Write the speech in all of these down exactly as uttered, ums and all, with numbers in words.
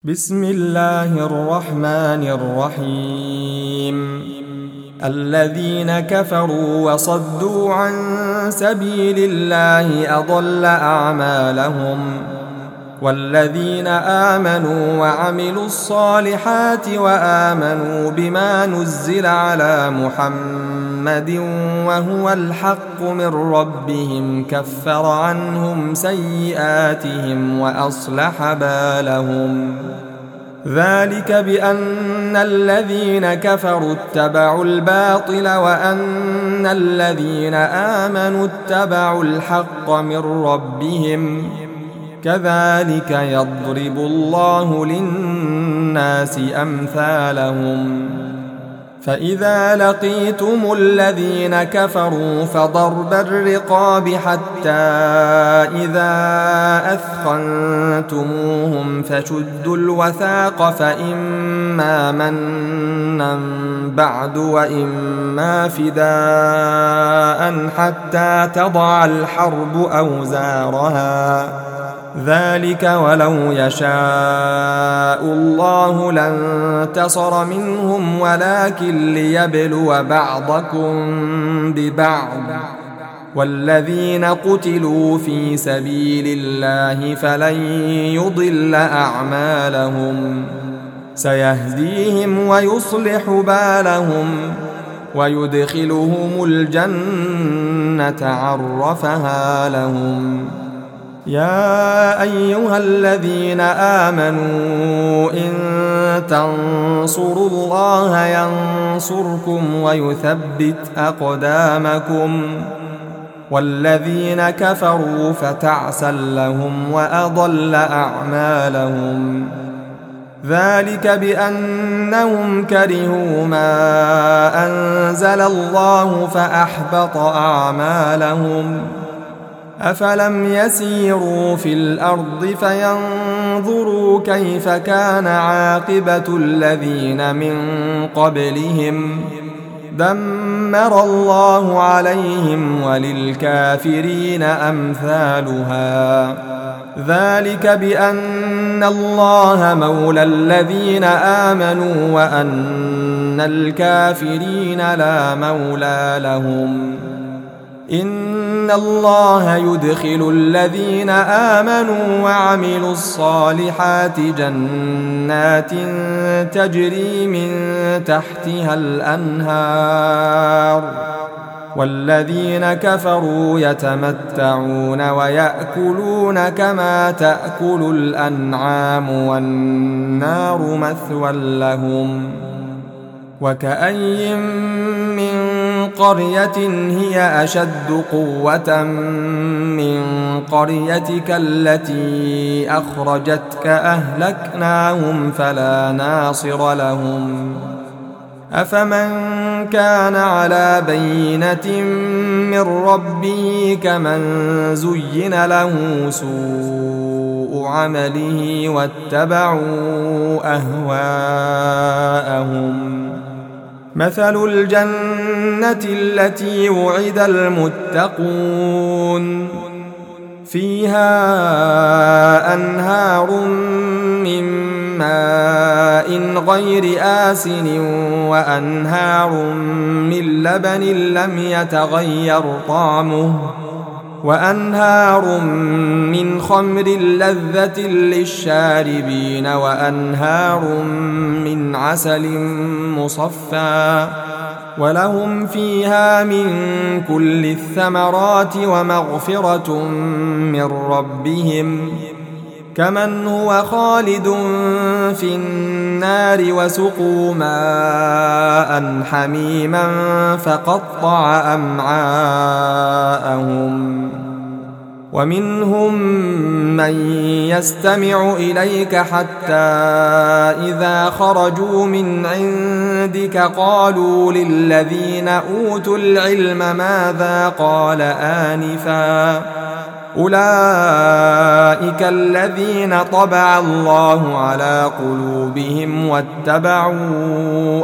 بسم الله الرحمن الرحيم. الذين كفروا وصدوا عن سبيل الله أضل أعمالهم، والذين آمنوا وعملوا الصالحات وآمنوا بما نزل على محمد وهو الحق من ربهم كفر عنهم سيئاتهم وأصلح بالهم. ذلك بأن الذين كفروا اتبعوا الباطل وأن الذين آمنوا اتبعوا الحق من ربهم، كذلك يضرب الله للناس أمثالهم. فإذا لقيتم الذين كفروا فضرب الرقاب حتى إذا أثخنتموهم فشدوا الوثاق، فإما منا بعد وإما فداء حتى تضع الحرب أوزارها، ذلك ولو يشاء الله لانتصر منهم ولكن ليبلو بعضكم ببعض. والذين قتلوا في سبيل الله فلن يضل أعمالهم، سيهديهم ويصلح بالهم ويدخلهم الجنة عرفها لهم. يا أيها الذين آمنوا إن تنصروا الله ينصركم ويثبت أقدامكم، والذين كفروا فتعسا لهم وأضل أعمالهم. ذلك بأنهم كرهوا ما أنزل الله فأحبط أعمالهم. أفلم يسيروا في الأرض فينظروا كيف كان عاقبة الذين من قبلهم، دمر الله عليهم وللكافرين أمثالها. ذلك بأن الله مولى الذين آمنوا وأن الكافرين لا مولى لهم. إن الله يدخل الذين آمنوا وعملوا الصالحات جنات تجري من تحتها الأنهار، والذين كفروا يتمتعون ويأكلون كما تأكل الأنعام والنار مثوى لهم. وكأي من قرية هي أشد قوة من قريتك التي أخرجتك أهلكناهم فلا ناصر لهم. أفمن كان على بينة من ربه كمن زين له سوء عمله واتبعوا أهواءهم. مثل الجنة التي وعد المتقون فيها أنهار من ماء غير آسن وأنهار من لبن لم يتغير طعمه وأنهار من خمر لذة للشاربين وأنهار من عسل مصفى، ولهم فيها من كل الثمرات ومغفرة من ربهم، كمن هو خالد في النار وسقوا ماء حميما فقطع أمعاءهم. ومنهم من يستمع إليك حتى إذا خرجوا من عندك قالوا للذين أوتوا العلم ماذا قال آنفا، أولئك الذين طبع الله على قلوبهم واتبعوا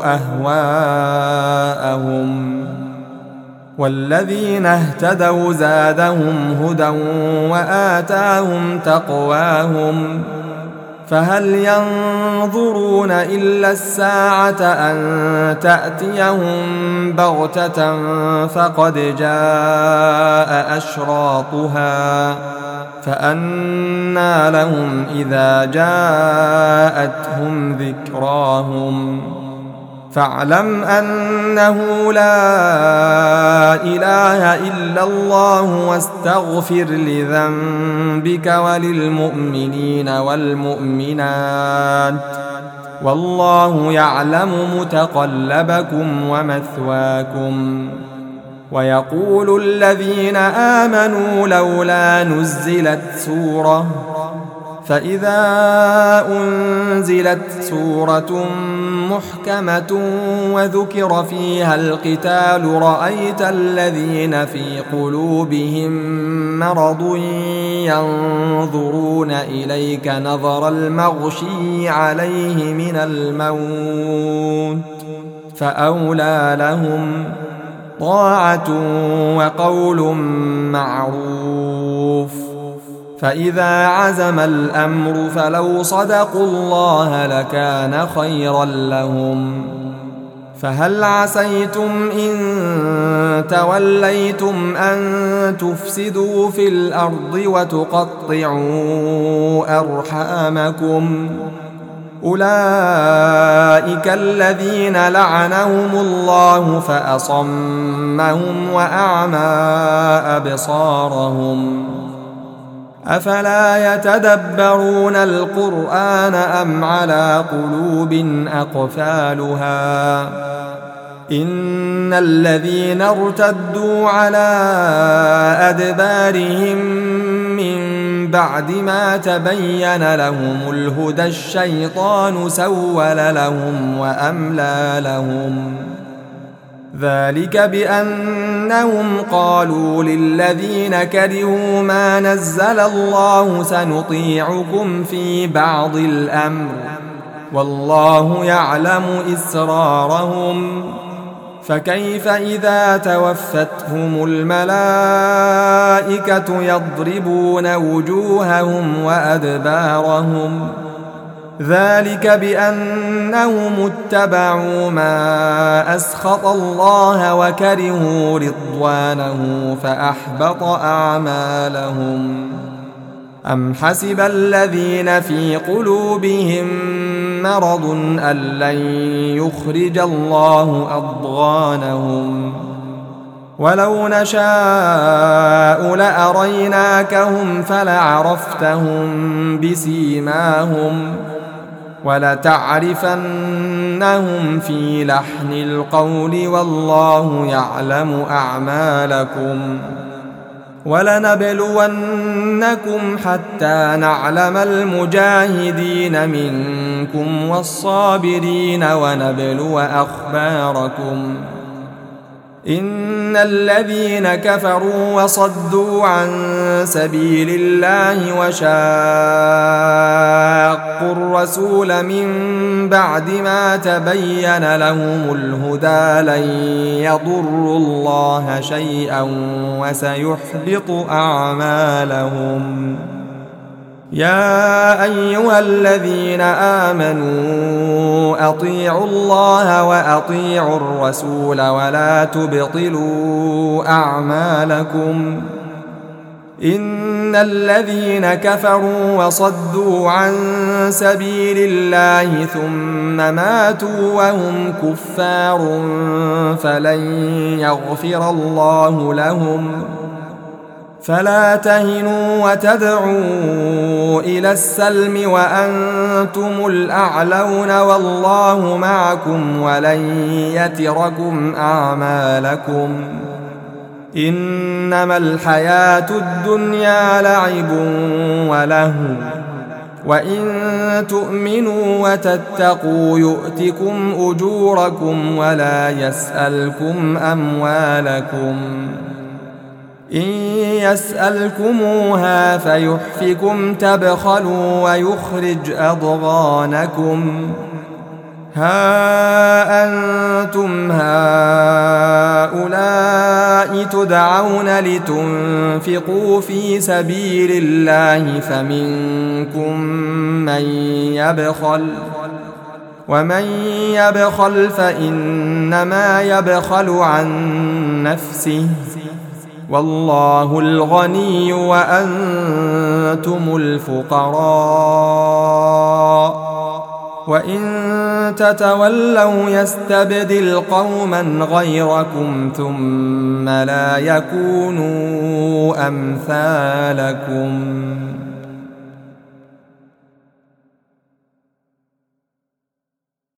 أهواءهم. والذين اهتدوا زادهم هدى وآتاهم تقواهم فهل ينظرون إلا الساعة أن تأتيهم بغتة فقد جاء أشراطها فأنى لهم إذا جاءتهم ذكراهم فاعلم أنه لا إله إلا الله واستغفر لذنبك وللمؤمنين والمؤمنات والله يعلم متقلبكم ومثواكم. ويقول الذين آمنوا لولا نزلت سورة فإذا أنزلت سورة محكمة وذكر فيها القتال رأيت الذين في قلوبهم مرض ينظرون إليك نظر المغشي عليه من الموت فأولى لهم طاعة وقول معروف. فإذا عزم الأمر فلو صدقوا الله لكان خيرا لهم. فهل عسيتم إن توليتم أن تفسدوا في الأرض وتقطعوا أرحامكم أولئك الذين لعنهم الله فأصمهم وأعمى أبصارهم أفلا يتدبرون القرآن أم على قلوب أقفالها إن الذين ارتدوا على أدبارهم من بعد ما تبين لهم الهدى الشيطان سول لهم وأملى لهم ذلك بأنهم قالوا للذين كرهوا ما نزل الله سنطيعكم في بعض الأمر والله يعلم إسرارهم فكيف إذا توفتهم الملائكة يضربون وجوههم وأدبارهم ذلك بأنهم اتبعوا ما أسخط الله وكرهوا رضوانه فأحبط أعمالهم. أم حسب الذين في قلوبهم مرض أن لن يخرج الله أضغانهم ولو نشاء لأريناكهم فلعرفتهم بسيماهم ولتعرفنهم في لحن القول والله يعلم أعمالكم ولنبلونكم حتى نعلم المجاهدين منكم والصابرين ونبلو أخباركم إن الذين كفروا وصدوا عن سبيل الله وشاقوا الرسول من بعد ما تبين لهم الهدى لن يضروا الله شيئا وسيحبط أعمالهم. يا أيها الذين آمنوا أطيعوا الله وأطيعوا الرسول ولا تبطلوا أعمالكم إن الذين كفروا وصدوا عن سبيل الله ثم ماتوا وهم كفار فلن يغفر الله لهم فلا تهنوا وتدعوا إلى السلم وأنتم الأعلون والله معكم ولن يتركم أعمالكم إنما الحياة الدنيا لعب ولهو وإن تؤمنوا وتتقوا يؤتكم أجوركم ولا يسألكم أموالكم إن يسألكموها فيحفكم تبخلوا ويخرج أضغانكم ها أنتم هؤلاء تدعون لتنفقوا في سبيل الله فمنكم من يبخل ومن يبخل فإنما يبخل عن نفسه والله الغني وأنتم الفقراء وإن تتولوا يستبدل قوما غيركم ثم لا يكونوا أمثالكم.